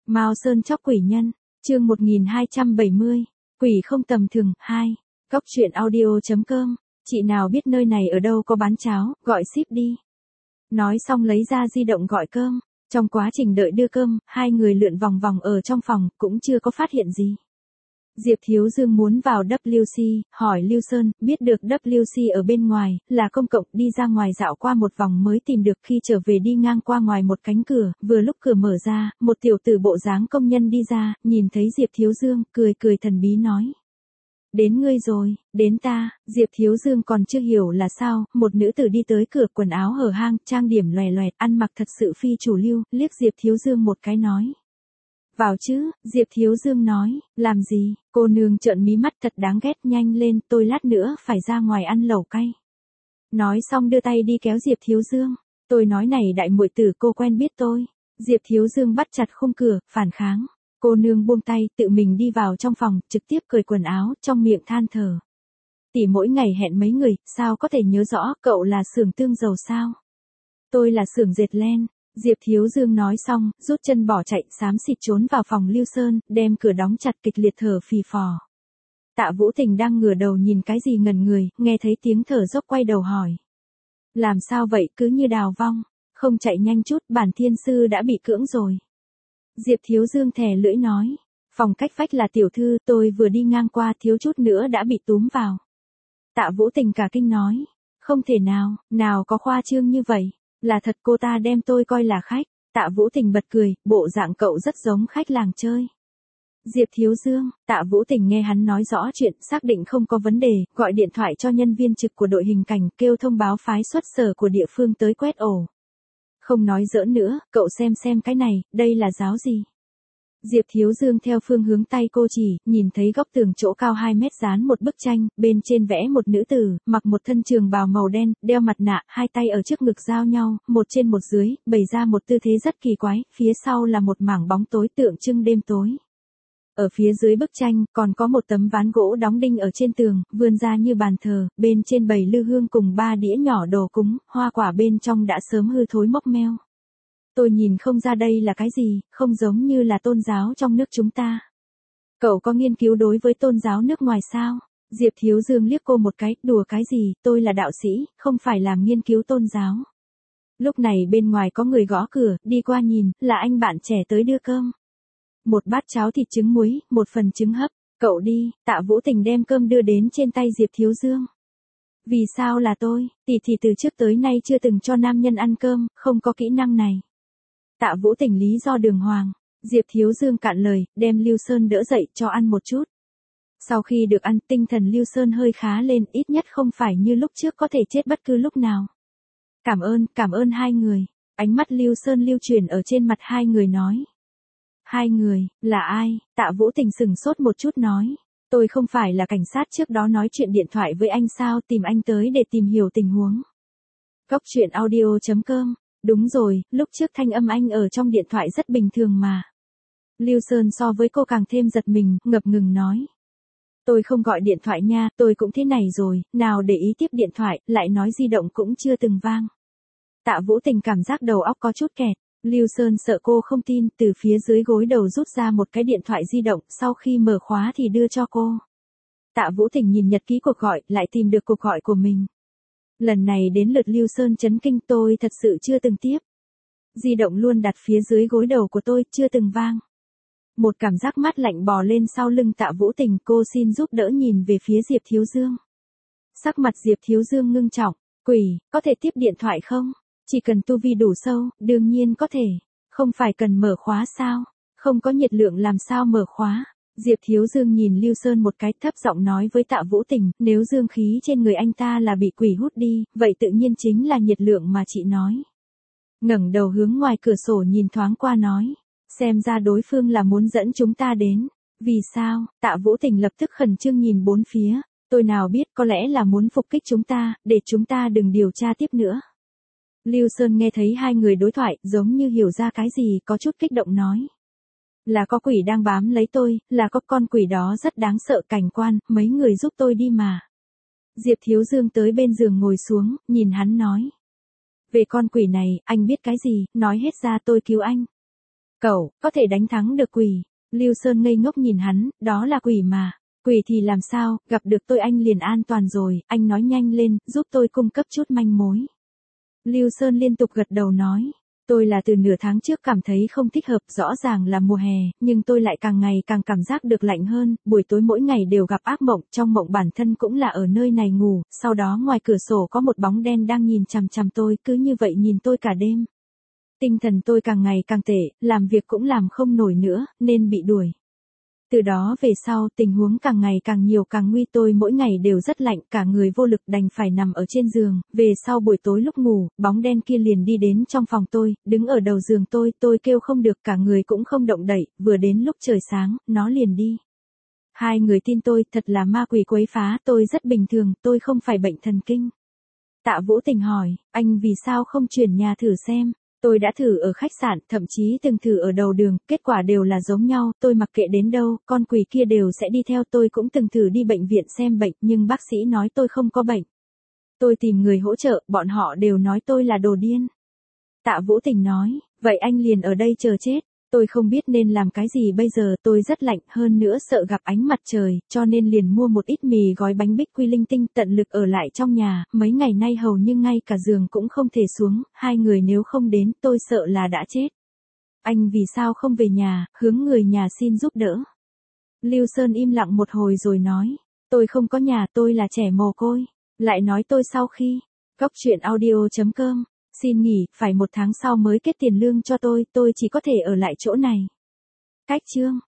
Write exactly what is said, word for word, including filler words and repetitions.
Mao Sơn chóc quỷ nhân, chương một nghìn hai trăm bảy mươi, quỷ không tầm thường, hai, Cóc truyện audio chấm com, chị nào biết nơi này ở đâu có bán cháo, gọi ship đi. Nói xong lấy ra di động gọi cơm, trong quá trình đợi đưa cơm, hai người lượn vòng vòng ở trong phòng, cũng chưa có phát hiện gì. Diệp Thiếu Dương muốn vào W C, hỏi Lưu Sơn, biết được W C ở bên ngoài, là công cộng, đi ra ngoài dạo qua một vòng mới tìm được. Khi trở về đi ngang qua ngoài một cánh cửa, vừa lúc cửa mở ra, một tiểu tử bộ dáng công nhân đi ra, nhìn thấy Diệp Thiếu Dương, cười cười thần bí nói. Đến ngươi rồi, đến ta. Diệp Thiếu Dương còn chưa hiểu là sao, một nữ tử đi tới cửa, quần áo hở hang, trang điểm loè loẹt, ăn mặc thật sự phi chủ lưu, liếc Diệp Thiếu Dương một cái nói. Vào chứ, Diệp Thiếu Dương nói, làm gì, cô nương trợn mí mắt thật đáng ghét, nhanh lên, tôi lát nữa phải ra ngoài ăn lẩu cay. Nói xong đưa tay đi kéo Diệp Thiếu Dương, tôi nói này đại muội tử, cô quen biết tôi. Diệp Thiếu Dương bắt chặt khung cửa, phản kháng, cô nương buông tay, tự mình đi vào trong phòng, trực tiếp cởi quần áo, trong miệng than thở. Tỷ mỗi ngày hẹn mấy người, sao có thể nhớ rõ, cậu là xưởng tương dầu sao? Tôi là xưởng dệt len. Diệp Thiếu Dương nói xong, rút chân bỏ chạy, xám xịt trốn vào phòng Lưu Sơn, đem cửa đóng chặt, kịch liệt thở phì phò. Tạ Vũ Tình đang ngửa đầu nhìn cái gì ngẩn người, nghe thấy tiếng thở dốc quay đầu hỏi. Làm sao vậy, cứ như đào vong, không chạy nhanh chút, bản thiên sư đã bị cưỡng rồi. Diệp Thiếu Dương thè lưỡi nói, phòng cách vách là tiểu thư, tôi vừa đi ngang qua thiếu chút nữa đã bị túm vào. Tạ Vũ Tình cả kinh nói, không thể nào, nào có khoa trương như vậy. Là thật, cô ta đem tôi coi là khách. Tạ Vũ Tình bật cười, bộ dạng cậu rất giống khách làng chơi. Diệp Thiếu Dương, Tạ Vũ Tình nghe hắn nói rõ chuyện, xác định không có vấn đề, gọi điện thoại cho nhân viên trực của đội hình cảnh, kêu thông báo phái xuất sở của địa phương tới quét ổ. Không nói giỡn nữa, cậu xem xem cái này, đây là giáo gì? Diệp Thiếu Dương theo phương hướng tay cô chỉ, nhìn thấy góc tường chỗ cao hai mét dán một bức tranh, bên trên vẽ một nữ tử, mặc một thân trường bào màu đen, đeo mặt nạ, hai tay ở trước ngực giao nhau, một trên một dưới, bày ra một tư thế rất kỳ quái, phía sau là một mảng bóng tối tượng trưng đêm tối. Ở phía dưới bức tranh, còn có một tấm ván gỗ đóng đinh ở trên tường, vươn ra như bàn thờ, bên trên bày lư hương cùng ba đĩa nhỏ đồ cúng, hoa quả bên trong đã sớm hư thối mốc meo. Tôi nhìn không ra đây là cái gì, không giống như là tôn giáo trong nước chúng ta. Cậu có nghiên cứu đối với tôn giáo nước ngoài sao? Diệp Thiếu Dương liếc cô một cái, đùa cái gì, tôi là đạo sĩ, không phải làm nghiên cứu tôn giáo. Lúc này bên ngoài có người gõ cửa, đi qua nhìn, là anh bạn trẻ tới đưa cơm. Một bát cháo thịt trứng muối, một phần trứng hấp, cậu đi. Tạ Vũ Tình đem cơm đưa đến trên tay Diệp Thiếu Dương. Vì sao là tôi, tỷ thì từ trước tới nay chưa từng cho nam nhân ăn cơm, không có kỹ năng này. Tạ Vũ Tình lý do đường hoàng, Diệp Thiếu Dương cạn lời, đem Lưu Sơn đỡ dậy cho ăn một chút. Sau khi được ăn, tinh thần Lưu Sơn hơi khá lên, ít nhất không phải như lúc trước có thể chết bất cứ lúc nào. Cảm ơn, cảm ơn hai người. Ánh mắt Lưu Sơn lưu chuyển ở trên mặt hai người nói. Hai người, là ai? Tạ Vũ Tình sừng sốt một chút nói. Tôi không phải là cảnh sát trước đó nói chuyện điện thoại với anh sao, tìm anh tới để tìm hiểu tình huống. Cóc truyện audio chấm com. Đúng rồi, lúc trước thanh âm anh ở trong điện thoại rất bình thường mà. Lưu Sơn so với cô càng thêm giật mình, ngập ngừng nói. Tôi không gọi điện thoại nha, tôi cũng thế này rồi, nào để ý tiếp điện thoại, lại nói di động cũng chưa từng vang. Tạ Vũ Tình cảm giác đầu óc có chút kẹt, Lưu Sơn sợ cô không tin, từ phía dưới gối đầu rút ra một cái điện thoại di động, sau khi mở khóa thì đưa cho cô. Tạ Vũ Tình nhìn nhật ký cuộc gọi, lại tìm được cuộc gọi của mình. Lần này đến lượt Lưu Sơn chấn kinh, tôi thật sự chưa từng tiếp. Di động luôn đặt phía dưới gối đầu của tôi, chưa từng vang. Một cảm giác mát lạnh bò lên sau lưng Tạ Vũ Tình, cô xin giúp đỡ nhìn về phía Diệp Thiếu Dương. Sắc mặt Diệp Thiếu Dương ngưng trọng, quỷ, có thể tiếp điện thoại không? Chỉ cần tu vi đủ sâu, đương nhiên có thể. Không phải cần mở khóa sao? Không có nhiệt lượng làm sao mở khóa? Diệp Thiếu Dương nhìn Lưu Sơn một cái, thấp giọng nói với Tạ Vũ Tình, nếu dương khí trên người anh ta là bị quỷ hút đi, vậy tự nhiên chính là nhiệt lượng mà chị nói. Ngẩng đầu hướng ngoài cửa sổ nhìn thoáng qua nói, xem ra đối phương là muốn dẫn chúng ta đến. Vì sao? Tạ Vũ Tình lập tức khẩn trương nhìn bốn phía, tôi nào biết, có lẽ là muốn phục kích chúng ta, để chúng ta đừng điều tra tiếp nữa. Lưu Sơn nghe thấy hai người đối thoại, giống như hiểu ra cái gì, có chút kích động nói. Là có quỷ đang bám lấy tôi, là có con quỷ đó rất đáng sợ, cảnh quan, mấy người giúp tôi đi mà. Diệp Thiếu Dương tới bên giường ngồi xuống, nhìn hắn nói. Về con quỷ này, anh biết cái gì, nói hết ra tôi cứu anh. Cậu, có thể đánh thắng được quỷ. Lưu Sơn ngây ngốc nhìn hắn, đó là quỷ mà. Quỷ thì làm sao, gặp được tôi anh liền an toàn rồi, anh nói nhanh lên, giúp tôi cung cấp chút manh mối. Lưu Sơn liên tục gật đầu nói. Tôi là từ nửa tháng trước cảm thấy không thích hợp, rõ ràng là mùa hè, nhưng tôi lại càng ngày càng cảm giác được lạnh hơn, buổi tối mỗi ngày đều gặp ác mộng, trong mộng bản thân cũng là ở nơi này ngủ, sau đó ngoài cửa sổ có một bóng đen đang nhìn chằm chằm tôi, cứ như vậy nhìn tôi cả đêm. Tinh thần tôi càng ngày càng tệ, làm việc cũng làm không nổi nữa, nên bị đuổi. Từ đó về sau, tình huống càng ngày càng nhiều càng nguy, tôi mỗi ngày đều rất lạnh, cả người vô lực đành phải nằm ở trên giường, về sau buổi tối lúc ngủ, bóng đen kia liền đi đến trong phòng tôi, đứng ở đầu giường tôi, tôi kêu không được, cả người cũng không động đậy, vừa đến lúc trời sáng, nó liền đi. Hai người tin tôi, thật là ma quỷ quấy phá, tôi rất bình thường, tôi không phải bệnh thần kinh. Tạ Vũ Tình hỏi, anh vì sao không chuyển nhà thử xem? Tôi đã thử ở khách sạn, thậm chí từng thử ở đầu đường, kết quả đều là giống nhau, tôi mặc kệ đến đâu, con quỷ kia đều sẽ đi theo. Tôi cũng từng thử đi bệnh viện xem bệnh, nhưng bác sĩ nói tôi không có bệnh. Tôi tìm người hỗ trợ, bọn họ đều nói tôi là đồ điên. Tạ Vũ Tình nói, vậy anh liền ở đây chờ chết. Tôi không biết nên làm cái gì bây giờ, tôi rất lạnh, hơn nữa sợ gặp ánh mặt trời, cho nên liền mua một ít mì gói bánh bích quy linh tinh, tận lực ở lại trong nhà, mấy ngày nay hầu như ngay cả giường cũng không thể xuống, hai người nếu không đến, tôi sợ là đã chết. Anh vì sao không về nhà, hướng người nhà xin giúp đỡ. Lưu Sơn im lặng một hồi rồi nói, tôi không có nhà, tôi là trẻ mồ côi. Lại nói tôi sau khi, góc truyện audio chấm com. Xin nghỉ, phải một tháng sau mới kết tiền lương cho tôi, tôi chỉ có thể ở lại chỗ này. Cách chương